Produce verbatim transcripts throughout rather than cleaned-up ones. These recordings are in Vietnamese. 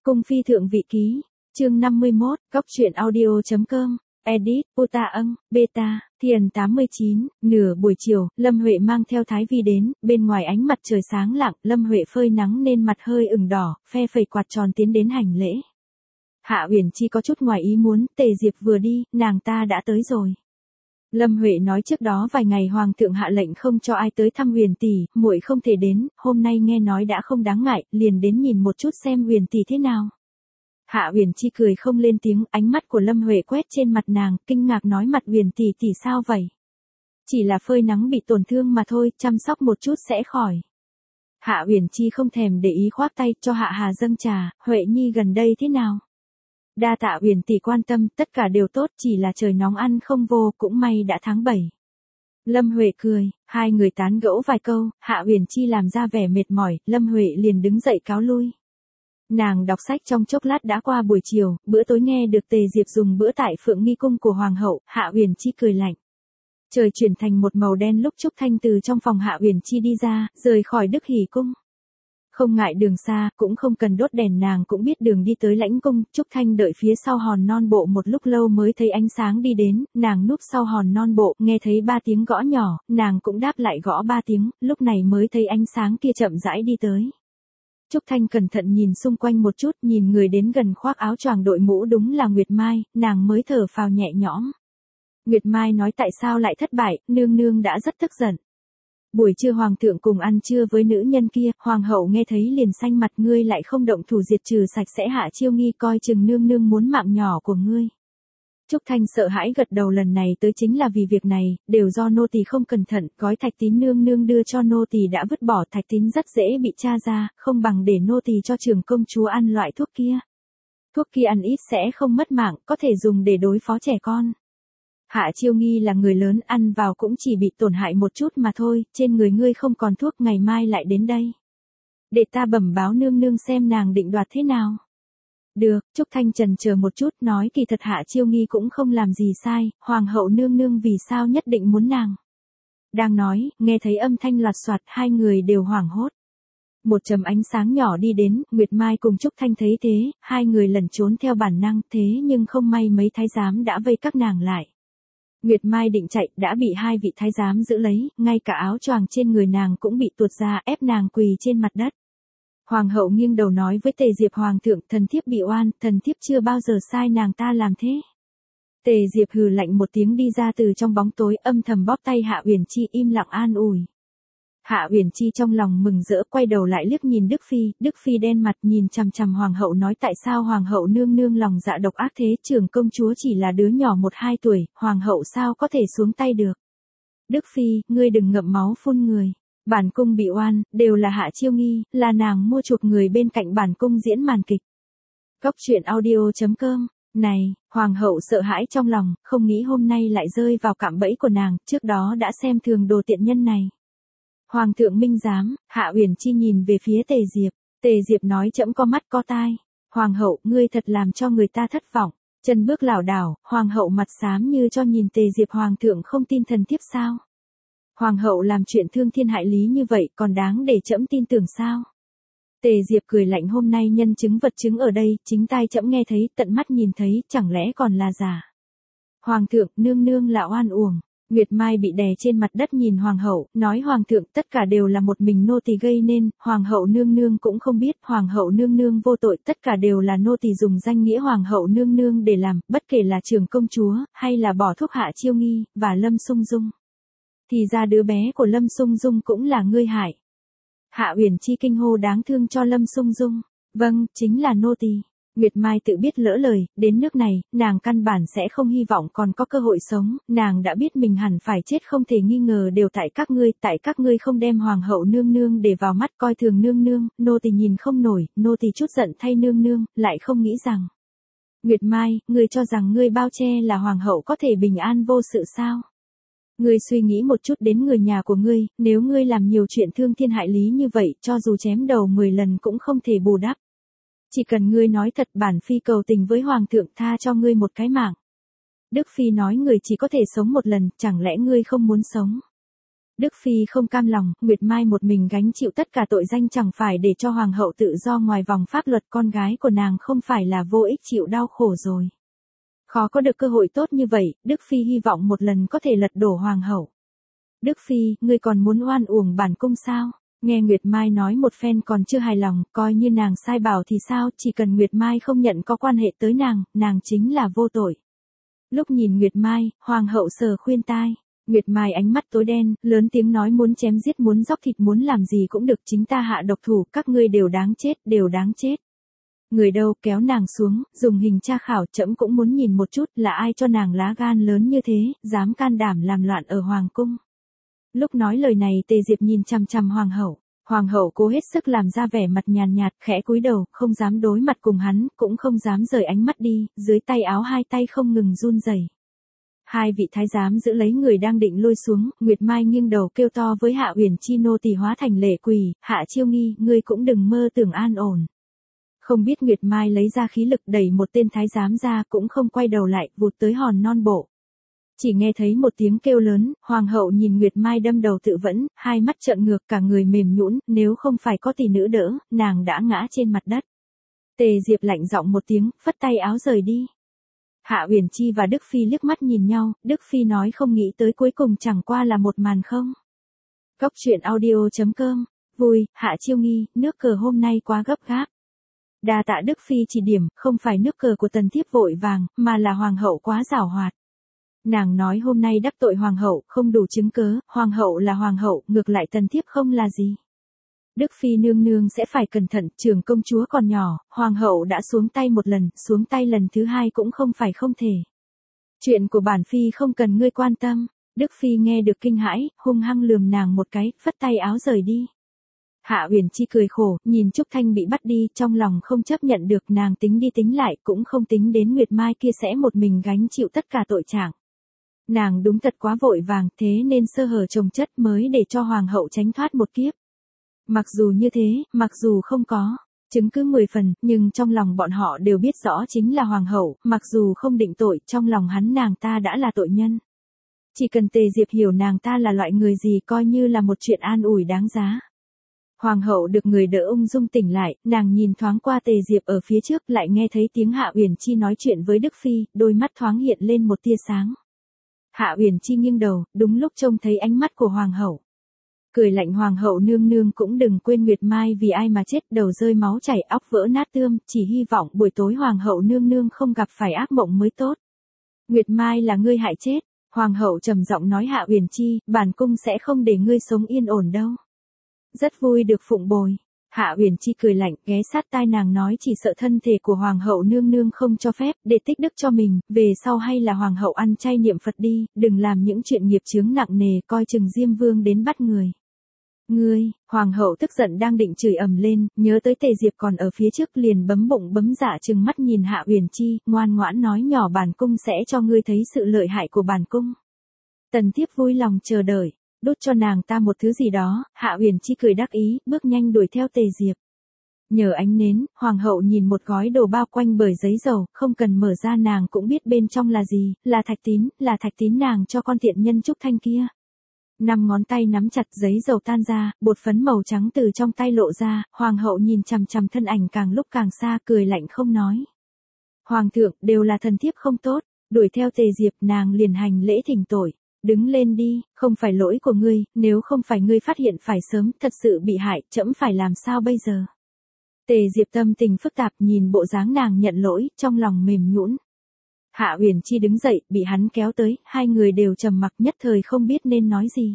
Cung phi thượng vị ký, chương năm mươi mốt, góc truyện audio.com, edit, Uta âng, beta, thiền tám mươi chín, nửa buổi chiều, Lâm Huệ mang theo Thái Vi đến, bên ngoài ánh mặt trời sáng lặng, Lâm Huệ phơi nắng nên mặt hơi ửng đỏ, phe phẩy quạt tròn tiến đến hành lễ. Hạ Uyển Chi có chút ngoài ý muốn, Tề Diệp vừa đi, nàng ta đã tới rồi. Lâm Huệ nói trước đó vài ngày hoàng thượng hạ lệnh không cho ai tới thăm Huyền tỷ, muội không thể đến, hôm nay nghe nói đã không đáng ngại, liền đến nhìn một chút xem Huyền tỷ thế nào. Hạ Uyển Chi cười không lên tiếng, ánh mắt của Lâm Huệ quét trên mặt nàng, kinh ngạc nói mặt Huyền tỷ tỷ sao vậy? Chỉ là phơi nắng bị tổn thương mà thôi, chăm sóc một chút sẽ khỏi. Hạ Uyển Chi không thèm để ý khoác tay cho Hạ Hà dâng trà, Huệ Nhi gần đây thế nào? Đa tạ Huyền tỷ quan tâm, tất cả đều tốt, chỉ là trời nóng ăn không vô, cũng may đã tháng bảy. Lâm Huệ cười, hai người tán gẫu vài câu, Hạ Uyển Chi làm ra vẻ mệt mỏi, Lâm Huệ liền đứng dậy cáo lui. Nàng đọc sách trong chốc lát đã qua buổi chiều, bữa tối nghe được Tề Diệp dùng bữa tại Phượng Nghi cung của hoàng hậu, Hạ Uyển Chi cười lạnh. Trời chuyển thành một màu đen lúc Trúc Thanh từ trong phòng Hạ Uyển Chi đi ra, rời khỏi Đức Hỷ cung. Không ngại đường xa, cũng không cần đốt đèn, nàng cũng biết đường đi tới Lãnh cung, Trúc Thanh đợi phía sau hòn non bộ một lúc lâu mới thấy ánh sáng đi đến, nàng núp sau hòn non bộ, nghe thấy ba tiếng gõ nhỏ, nàng cũng đáp lại gõ ba tiếng, lúc này mới thấy ánh sáng kia chậm rãi đi tới. Trúc Thanh cẩn thận nhìn xung quanh một chút, nhìn người đến gần khoác áo choàng đội mũ đúng là Nguyệt Mai, nàng mới thở phào nhẹ nhõm. Nguyệt Mai nói tại sao lại thất bại, nương nương đã rất tức giận. Buổi trưa hoàng thượng cùng ăn trưa với nữ nhân kia, hoàng hậu nghe thấy liền xanh mặt, ngươi lại không động thủ diệt trừ sạch sẽ Hạ Chiêu Nghi, coi chừng nương nương muốn mạng nhỏ của ngươi. Trúc Thanh sợ hãi gật đầu, lần này tới chính là vì việc này, đều do nô tỳ không cẩn thận, gói thạch tín nương nương đưa cho nô tỳ đã vứt bỏ, thạch tín rất dễ bị tra ra, không bằng để nô tỳ cho trưởng công chúa ăn loại thuốc kia. Thuốc kia ăn ít sẽ không mất mạng, có thể dùng để đối phó trẻ con. Hạ Chiêu Nghi là người lớn, ăn vào cũng chỉ bị tổn hại một chút mà thôi, trên người ngươi không còn thuốc, ngày mai lại đến đây. Để ta bẩm báo nương nương xem nàng định đoạt thế nào. Được, Trúc Thanh chần chờ một chút, nói kỳ thật Hạ Chiêu Nghi cũng không làm gì sai, hoàng hậu nương nương vì sao nhất định muốn nàng. Đang nói, nghe thấy âm thanh loạt soạt, hai người đều hoảng hốt. Một chấm ánh sáng nhỏ đi đến, Nguyệt Mai cùng Trúc Thanh thấy thế, hai người lẩn trốn theo bản năng, thế nhưng không may mấy thái giám đã vây các nàng lại. Nguyệt Mai định chạy, đã bị hai vị thái giám giữ lấy, ngay cả áo choàng trên người nàng cũng bị tuột ra, ép nàng quỳ trên mặt đất. Hoàng hậu nghiêng đầu nói với Tề Diệp, hoàng thượng, thần thiếp bị oan, thần thiếp chưa bao giờ sai nàng ta làm thế. Tề Diệp hừ lạnh một tiếng đi ra từ trong bóng tối, âm thầm bóp tay Hạ Uyển Chi, im lặng an ủi. Hạ Uyển Chi trong lòng mừng rỡ, quay đầu lại liếc nhìn Đức Phi, Đức Phi đen mặt nhìn chằm chằm hoàng hậu nói tại sao hoàng hậu nương nương lòng dạ độc ác thế, trưởng công chúa chỉ là đứa nhỏ một hai tuổi, hoàng hậu sao có thể xuống tay được. Đức Phi, ngươi đừng ngậm máu phun người. Bản cung bị oan, đều là Hạ Chiêu Nghi, là nàng mua chuộc người bên cạnh bản cung diễn màn kịch. Góc truyện audio.com, này, hoàng hậu sợ hãi trong lòng, không nghĩ hôm nay lại rơi vào cạm bẫy của nàng, trước đó đã xem thường đồ tiện nhân này. Hoàng thượng minh giám, Hạ Uyển Chi nhìn về phía Tề Diệp, Tề Diệp nói trẫm có mắt có tai, hoàng hậu, ngươi thật làm cho người ta thất vọng, chân bước lảo đảo, hoàng hậu mặt xám như cho nhìn Tề Diệp, hoàng thượng không tin thần thiếp sao? Hoàng hậu làm chuyện thương thiên hại lý như vậy còn đáng để trẫm tin tưởng sao? Tề Diệp cười lạnh, hôm nay nhân chứng vật chứng ở đây, chính tai trẫm nghe thấy, tận mắt nhìn thấy, chẳng lẽ còn là giả? Hoàng thượng, nương nương là oan uổng. Nguyệt Mai bị đè trên mặt đất nhìn hoàng hậu, nói hoàng thượng, tất cả đều là một mình nô tỳ gây nên, hoàng hậu nương nương cũng không biết, hoàng hậu nương nương vô tội, tất cả đều là nô tỳ dùng danh nghĩa hoàng hậu nương nương để làm, bất kể là trưởng công chúa, hay là bỏ thuốc Hạ Chiêu Nghi, và Lâm Sung Dung. Thì ra đứa bé của Lâm Sung Dung cũng là ngươi hại. Hạ Uyển Chi kinh hô, đáng thương cho Lâm Sung Dung. Vâng, chính là nô tỳ. Nguyệt Mai tự biết lỡ lời, đến nước này, nàng căn bản sẽ không hy vọng còn có cơ hội sống, nàng đã biết mình hẳn phải chết không thể nghi ngờ, đều tại các ngươi, tại các ngươi không đem hoàng hậu nương nương để vào mắt, coi thường nương nương, nô tỳ nhìn không nổi, nô tỳ chút giận thay nương nương, lại không nghĩ rằng. Nguyệt Mai, ngươi cho rằng ngươi bao che là hoàng hậu có thể bình an vô sự sao? Ngươi suy nghĩ một chút đến người nhà của ngươi, nếu ngươi làm nhiều chuyện thương thiên hại lý như vậy, cho dù chém đầu mười lần cũng không thể bù đắp. Chỉ cần ngươi nói thật, bản phi cầu tình với hoàng thượng tha cho ngươi một cái mạng. Đức Phi nói người chỉ có thể sống một lần, chẳng lẽ ngươi không muốn sống? Đức Phi không cam lòng, Nguyệt Mai một mình gánh chịu tất cả tội danh chẳng phải để cho hoàng hậu tự do ngoài vòng pháp luật, con gái của nàng không phải là vô ích chịu đau khổ rồi. Khó có được cơ hội tốt như vậy, Đức Phi hy vọng một lần có thể lật đổ hoàng hậu. Đức Phi, ngươi còn muốn oan uổng bản cung sao? Nghe Nguyệt Mai nói một phen còn chưa hài lòng, coi như nàng sai bảo thì sao, chỉ cần Nguyệt Mai không nhận có quan hệ tới nàng, nàng chính là vô tội. Lúc nhìn Nguyệt Mai, hoàng hậu sờ khuyên tai. Nguyệt Mai ánh mắt tối đen, lớn tiếng nói muốn chém giết muốn dóc thịt muốn làm gì cũng được, chính ta hạ độc thủ, các ngươi đều đáng chết, đều đáng chết. Người đâu kéo nàng xuống, dùng hình tra khảo, trẫm cũng muốn nhìn một chút là ai cho nàng lá gan lớn như thế, dám can đảm làm loạn ở hoàng cung. Lúc nói lời này Tề Diệp nhìn chằm chằm hoàng hậu, hoàng hậu cố hết sức làm ra vẻ mặt nhàn nhạt, khẽ cúi đầu, không dám đối mặt cùng hắn, cũng không dám rời ánh mắt đi, dưới tay áo hai tay không ngừng run rẩy. Hai vị thái giám giữ lấy người đang định lôi xuống, Nguyệt Mai nghiêng đầu kêu to với Hạ Uyển Chi nô tỳ hóa thành lệ quỷ, Hạ Chiêu Nghi, ngươi cũng đừng mơ tưởng an ổn. Không biết Nguyệt Mai lấy ra khí lực đẩy một tên thái giám ra, cũng không quay đầu lại, vụt tới hòn non bộ. Chỉ nghe thấy một tiếng kêu lớn, hoàng hậu nhìn Nguyệt Mai đâm đầu tự vẫn, hai mắt trợn ngược, cả người mềm nhũn, nếu không phải có tỷ nữ đỡ, nàng đã ngã trên mặt đất. Tề Diệp lạnh giọng một tiếng, phất tay áo rời đi. Hạ Uyển Chi và Đức Phi liếc mắt nhìn nhau, Đức Phi nói không nghĩ tới cuối cùng chẳng qua là một màn không. Góc truyện audio chấm com, vui, Hạ Chiêu Nghi, nước cờ hôm nay quá gấp gáp. Đa tạ Đức Phi chỉ điểm, không phải nước cờ của tần thiếp vội vàng, mà là hoàng hậu quá giảo hoạt. Nàng nói hôm nay đắc tội hoàng hậu, không đủ chứng cớ, hoàng hậu là hoàng hậu, ngược lại tần thiếp không là gì. Đức Phi nương nương sẽ phải cẩn thận, trưởng công chúa còn nhỏ, hoàng hậu đã xuống tay một lần, xuống tay lần thứ hai cũng không phải không thể. Chuyện của bản Phi không cần ngươi quan tâm. Đức Phi nghe được kinh hãi, hung hăng lườm nàng một cái, phất tay áo rời đi. Hạ Uyển Chi cười khổ, nhìn Trúc Thanh bị bắt đi, trong lòng không chấp nhận được, nàng tính đi tính lại, cũng không tính đến Nguyệt Mai kia sẽ một mình gánh chịu tất cả tội trạng. Nàng đúng thật quá vội vàng, thế nên sơ hở chồng chất mới để cho hoàng hậu tránh thoát một kiếp. Mặc dù như thế, mặc dù không có chứng cứ mười phần, nhưng trong lòng bọn họ đều biết rõ chính là hoàng hậu, mặc dù không định tội, trong lòng hắn nàng ta đã là tội nhân. Chỉ cần Tề Diệp hiểu nàng ta là loại người gì coi như là một chuyện an ủi đáng giá. Hoàng hậu được người đỡ ung dung tỉnh lại, nàng nhìn thoáng qua Tề Diệp ở phía trước, lại nghe thấy tiếng Hạ Uyển Chi nói chuyện với Đức Phi, đôi mắt thoáng hiện lên một tia sáng. Hạ Uyển Chi nghiêng đầu, đúng lúc trông thấy ánh mắt của hoàng hậu. Cười lạnh, hoàng hậu nương nương cũng đừng quên Nguyệt Mai vì ai mà chết, đầu rơi máu chảy, óc vỡ nát tươm, chỉ hy vọng buổi tối hoàng hậu nương nương không gặp phải ác mộng mới tốt. Nguyệt Mai là ngươi hại chết, hoàng hậu trầm giọng nói. Hạ Uyển Chi, bản cung sẽ không để ngươi sống yên ổn đâu. Rất vui được phụng bồi. Hạ Uyển Chi cười lạnh, ghé sát tai nàng nói, chỉ sợ thân thể của hoàng hậu nương nương không cho phép, để tích đức cho mình, về sau hay là hoàng hậu ăn chay niệm Phật đi, đừng làm những chuyện nghiệp chướng nặng nề, coi chừng Diêm Vương đến bắt người. Ngươi, hoàng hậu tức giận đang định chửi ầm lên, nhớ tới Tề Diệp còn ở phía trước liền bấm bụng bấm dạ trừng mắt nhìn Hạ Uyển Chi, ngoan ngoãn nói nhỏ, bản cung sẽ cho ngươi thấy sự lợi hại của bản cung. Tần thiếp vui lòng chờ đợi. Đốt cho nàng ta một thứ gì đó. Hạ Uyển Chi cười đắc ý, bước nhanh đuổi theo Tề Diệp. Nhờ ánh nến, hoàng hậu nhìn một gói đồ bao quanh bởi giấy dầu, không cần mở ra nàng cũng biết bên trong là gì, là thạch tín, là thạch tín nàng cho con tiện nhân Trúc Thanh kia. Năm ngón tay nắm chặt giấy dầu tan ra, bột phấn màu trắng từ trong tay lộ ra, hoàng hậu nhìn chằm chằm thân ảnh càng lúc càng xa, cười lạnh không nói. Hoàng thượng, đều là thần thiếp không tốt. Đuổi theo Tề Diệp, nàng liền hành lễ thỉnh tội. Đứng lên đi, không phải lỗi của ngươi, nếu không phải ngươi phát hiện phải sớm, thật sự bị hại, trẫm phải làm sao bây giờ? Tề Diệp tâm tình phức tạp, nhìn bộ dáng nàng nhận lỗi, trong lòng mềm nhũn. Hạ Uyển Chi đứng dậy, bị hắn kéo tới, hai người đều trầm mặc, nhất thời không biết nên nói gì.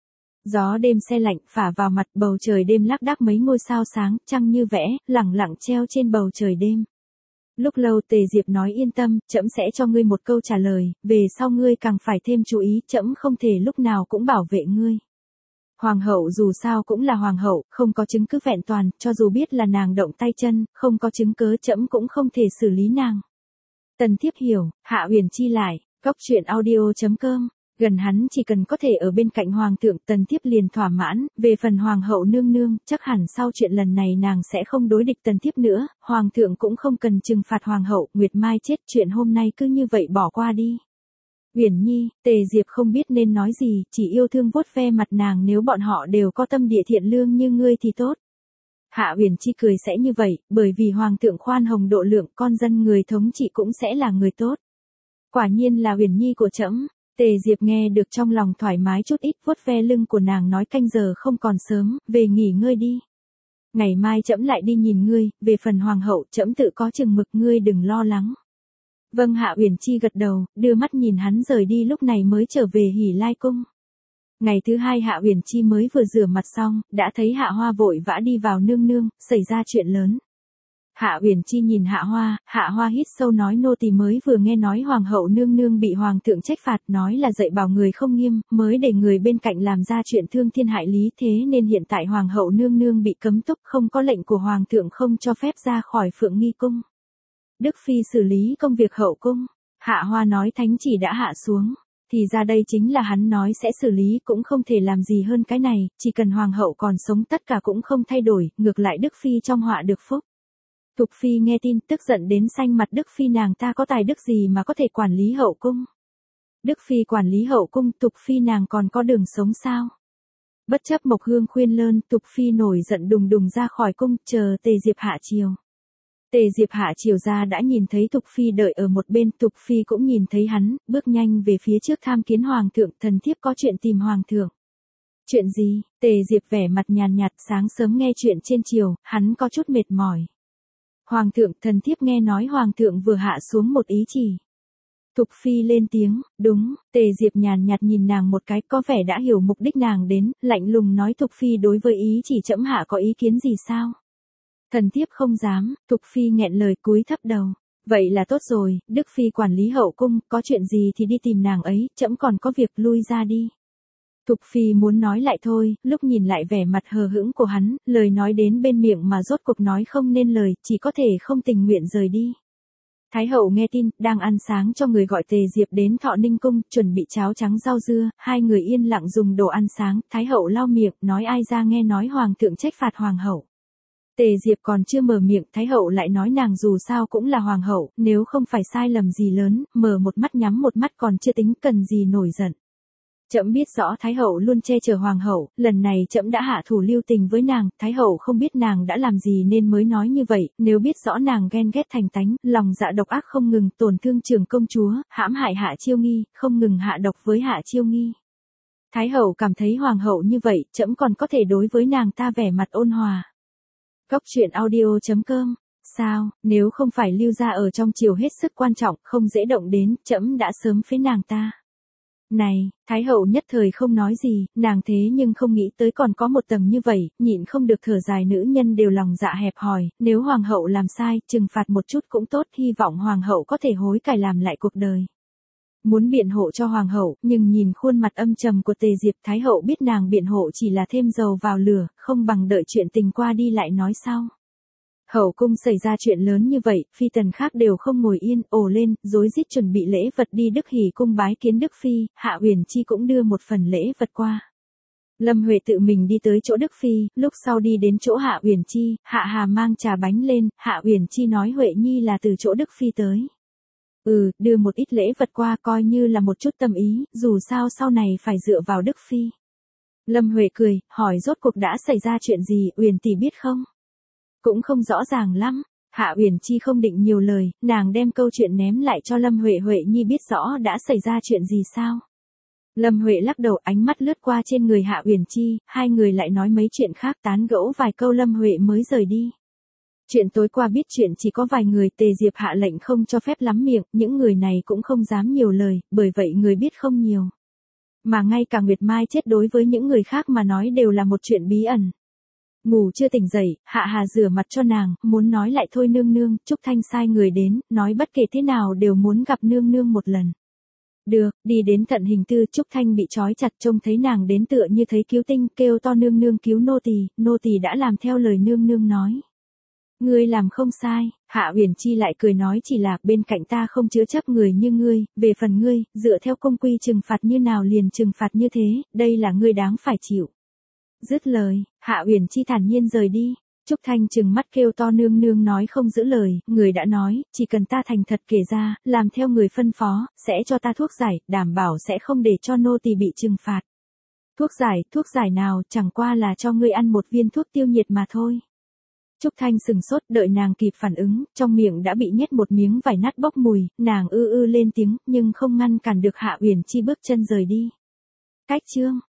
Gió đêm se lạnh phả vào mặt, bầu trời đêm lác đác mấy ngôi sao sáng, trăng như vẽ, lẳng lặng treo trên bầu trời đêm. Lúc lâu Tề Diệp nói, yên tâm, trẫm sẽ cho ngươi một câu trả lời, về sau ngươi càng phải thêm chú ý, trẫm không thể lúc nào cũng bảo vệ ngươi. Hoàng hậu dù sao cũng là hoàng hậu, không có chứng cứ vẹn toàn, cho dù biết là nàng động tay chân, không có chứng cớ trẫm cũng không thể xử lý nàng. Tần thiếp hiểu. Hạ Uyển Chi lại, góc truyện audio chấm com. Gần hắn chỉ cần có thể ở bên cạnh hoàng thượng, tần thiếp liền thỏa mãn, về phần hoàng hậu nương nương, chắc hẳn sau chuyện lần này nàng sẽ không đối địch tần thiếp nữa, hoàng thượng cũng không cần trừng phạt hoàng hậu. Nguyệt Mai chết, chuyện hôm nay cứ như vậy bỏ qua đi. Uyển Nhi, Tề Diệp không biết nên nói gì, chỉ yêu thương vuốt ve mặt nàng, nếu bọn họ đều có tâm địa thiện lương như ngươi thì tốt. Hạ Uyển Chi cười sẽ như vậy, bởi vì hoàng thượng khoan hồng độ lượng, con dân người thống trị cũng sẽ là người tốt. Quả nhiên là Uyển Nhi của trẫm. Tề Diệp nghe được trong lòng thoải mái chút ít, vuốt ve lưng của nàng nói canh giờ không còn sớm, về nghỉ ngơi đi. Ngày mai trẫm lại đi nhìn ngươi, về phần hoàng hậu trẫm tự có chừng mực, ngươi đừng lo lắng. Vâng, Hạ Uyển Chi gật đầu, đưa mắt nhìn hắn rời đi, lúc này mới trở về Hỉ Lai cung. Ngày thứ hai Hạ Uyển Chi mới vừa rửa mặt xong, đã thấy Hạ Hoa vội vã đi vào, nương nương, xảy ra chuyện lớn. Hạ Uyển Chi nhìn Hạ Hoa, Hạ Hoa hít sâu nói nô tỳ mới vừa nghe nói hoàng hậu nương nương bị hoàng thượng trách phạt, nói là dạy bảo người không nghiêm, mới để người bên cạnh làm ra chuyện thương thiên hại lý, thế nên hiện tại hoàng hậu nương nương bị cấm túc, không có lệnh của hoàng thượng, không cho phép ra khỏi Phượng Nghi cung. Đức phi xử lý công việc hậu cung. Hạ Hoa nói thánh chỉ đã hạ xuống, thì ra đây chính là hắn nói sẽ xử lý, cũng không thể làm gì hơn cái này, chỉ cần hoàng hậu còn sống tất cả cũng không thay đổi, ngược lại Đức phi trong họa được phúc. Thục phi nghe tin tức giận đến xanh mặt, Đức phi nàng ta có tài đức gì mà có thể quản lý hậu cung? Đức phi quản lý hậu cung, Thục phi nàng còn có đường sống sao? Bất chấp Mộc Hương khuyên lơn, Thục phi nổi giận đùng đùng ra khỏi cung, chờ Tề Diệp hạ triều. Tề Diệp hạ triều ra đã nhìn thấy Thục phi đợi ở một bên, Thục phi cũng nhìn thấy hắn, bước nhanh về phía trước tham kiến hoàng thượng, thần thiếp có chuyện tìm hoàng thượng. Chuyện gì? Tề Diệp vẻ mặt nhàn nhạt, sáng sớm nghe chuyện trên triều, hắn có chút mệt mỏi. Hoàng thượng, thần thiếp nghe nói hoàng thượng vừa hạ xuống một ý chỉ. Thục phi lên tiếng, đúng. Tề Diệp nhàn nhạt nhìn nàng một cái, có vẻ đã hiểu mục đích nàng đến, lạnh lùng nói Thục phi đối với ý chỉ trẫm hạ có ý kiến gì sao? Thần thiếp không dám. Thục phi nghẹn lời cúi thấp đầu. Vậy là tốt rồi, Đức phi quản lý hậu cung, có chuyện gì thì đi tìm nàng ấy, trẫm còn có việc, lui ra đi. Thục phi muốn nói lại thôi, lúc nhìn lại vẻ mặt hờ hững của hắn, lời nói đến bên miệng mà rốt cuộc nói không nên lời, chỉ có thể không tình nguyện rời đi. Thái hậu nghe tin, đang ăn sáng cho người gọi Tề Diệp đến Thọ Ninh cung, chuẩn bị cháo trắng rau dưa, hai người yên lặng dùng đồ ăn sáng, Thái hậu lau miệng, nói ai ra nghe nói hoàng thượng trách phạt hoàng hậu. Tề Diệp còn chưa mở miệng, Thái hậu lại nói nàng dù sao cũng là hoàng hậu, nếu không phải sai lầm gì lớn, mở một mắt nhắm một mắt còn chưa tính, cần gì nổi giận. Trẫm biết rõ Thái hậu luôn che chở hoàng hậu, lần này trẫm đã hạ thủ lưu tình với nàng, Thái hậu không biết nàng đã làm gì nên mới nói như vậy, nếu biết rõ nàng ghen ghét thành tánh, lòng dạ độc ác không ngừng, tổn thương trưởng công chúa, hãm hại Hạ Chiêu Nghi, không ngừng hạ độc với Hạ Chiêu Nghi. Thái hậu cảm thấy hoàng hậu như vậy, trẫm còn có thể đối với nàng ta vẻ mặt ôn hòa. Góc truyện audio chấm com. Sao, nếu không phải Lưu gia ở trong triều hết sức quan trọng, không dễ động đến, trẫm đã sớm phế nàng ta. Này, Thái hậu nhất thời không nói gì, nàng thế nhưng không nghĩ tới còn có một tầng như vậy, nhịn không được thở dài, nữ nhân đều lòng dạ hẹp hòi, nếu hoàng hậu làm sai, trừng phạt một chút cũng tốt, hy vọng hoàng hậu có thể hối cải làm lại cuộc đời. Muốn biện hộ cho hoàng hậu, nhưng nhìn khuôn mặt âm trầm của Tề Diệp, Thái hậu biết nàng biện hộ chỉ là thêm dầu vào lửa, không bằng đợi chuyện tình qua đi lại nói sau. Hậu cung xảy ra chuyện lớn như vậy, phi tần khác đều không ngồi yên, ồ lên, rối rít chuẩn bị lễ vật đi Đức Hỉ cung bái kiến Đức phi, Hạ Uyển Chi cũng đưa một phần lễ vật qua. Lâm Huệ tự mình đi tới chỗ Đức phi, lúc sau đi đến chỗ Hạ Uyển Chi, Hạ Hà mang trà bánh lên, Hạ Uyển Chi nói Huệ Nhi là từ chỗ Đức phi tới. Ừ, đưa một ít lễ vật qua coi như là một chút tâm ý, dù sao sau này phải dựa vào Đức phi. Lâm Huệ cười, hỏi rốt cuộc đã xảy ra chuyện gì, Uyển tỷ biết không? Cũng không rõ ràng lắm. Hạ Uyển Chi không định nhiều lời, nàng đem câu chuyện ném lại cho Lâm Huệ, Huệ Nhi biết rõ đã xảy ra chuyện gì sao? Lâm Huệ lắc đầu, ánh mắt lướt qua trên người Hạ Uyển Chi, hai người lại nói mấy chuyện khác, tán gẫu vài câu Lâm Huệ mới rời đi. Chuyện tối qua biết chuyện chỉ có vài người, Tề Diệp hạ lệnh không cho phép lắm miệng, những người này cũng không dám nhiều lời, bởi vậy người biết không nhiều. Mà ngay cả Nguyệt Mai chết đối với những người khác mà nói đều là một chuyện bí ẩn. Ngủ chưa tỉnh dậy, Hạ Hà rửa mặt cho nàng, muốn nói lại thôi nương nương, Trúc Thanh sai người đến, nói bất kể thế nào đều muốn gặp nương nương một lần. Được, đi đến Thận Hình Tư, Trúc Thanh bị trói chặt, trông thấy nàng đến tựa như thấy cứu tinh, kêu to nương nương cứu nô tỳ, nô tỳ đã làm theo lời nương nương nói. Ngươi làm không sai. Hạ Uyển Chi lại cười nói chỉ là bên cạnh ta không chứa chấp người như ngươi, về phần ngươi, dựa theo công quy trừng phạt như nào liền trừng phạt như thế, đây là ngươi đáng phải chịu. Dứt lời, Hạ Uyển Chi thản nhiên rời đi. Trúc Thanh trừng mắt kêu to nương nương nói không giữ lời, người đã nói, chỉ cần ta thành thật kể ra, làm theo người phân phó, sẽ cho ta thuốc giải, đảm bảo sẽ không để cho nô tỳ bị trừng phạt. Thuốc giải, thuốc giải nào, chẳng qua là cho ngươi ăn một viên thuốc tiêu nhiệt mà thôi. Trúc Thanh sừng sốt, đợi nàng kịp phản ứng, trong miệng đã bị nhét một miếng vải nát bốc mùi, nàng ư ư lên tiếng, nhưng không ngăn cản được Hạ Uyển Chi bước chân rời đi. Cách chương